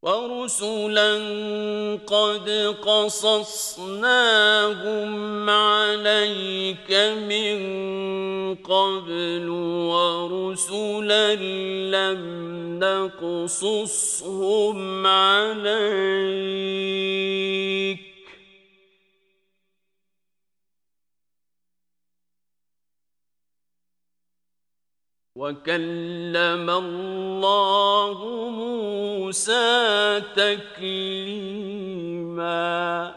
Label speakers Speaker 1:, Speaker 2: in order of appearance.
Speaker 1: وَرُسُلًا قَدْ قَصَصْنَاهُمْ عَلَيْكَ مِنْ قَبْلُ وَرُسُلًا لَمْ نَقْصُصْهُمْ عَلَيْكَ ۚ وَكَلَّمَ اللَّهُ مُوسَىٰ تَكْلِيمًا.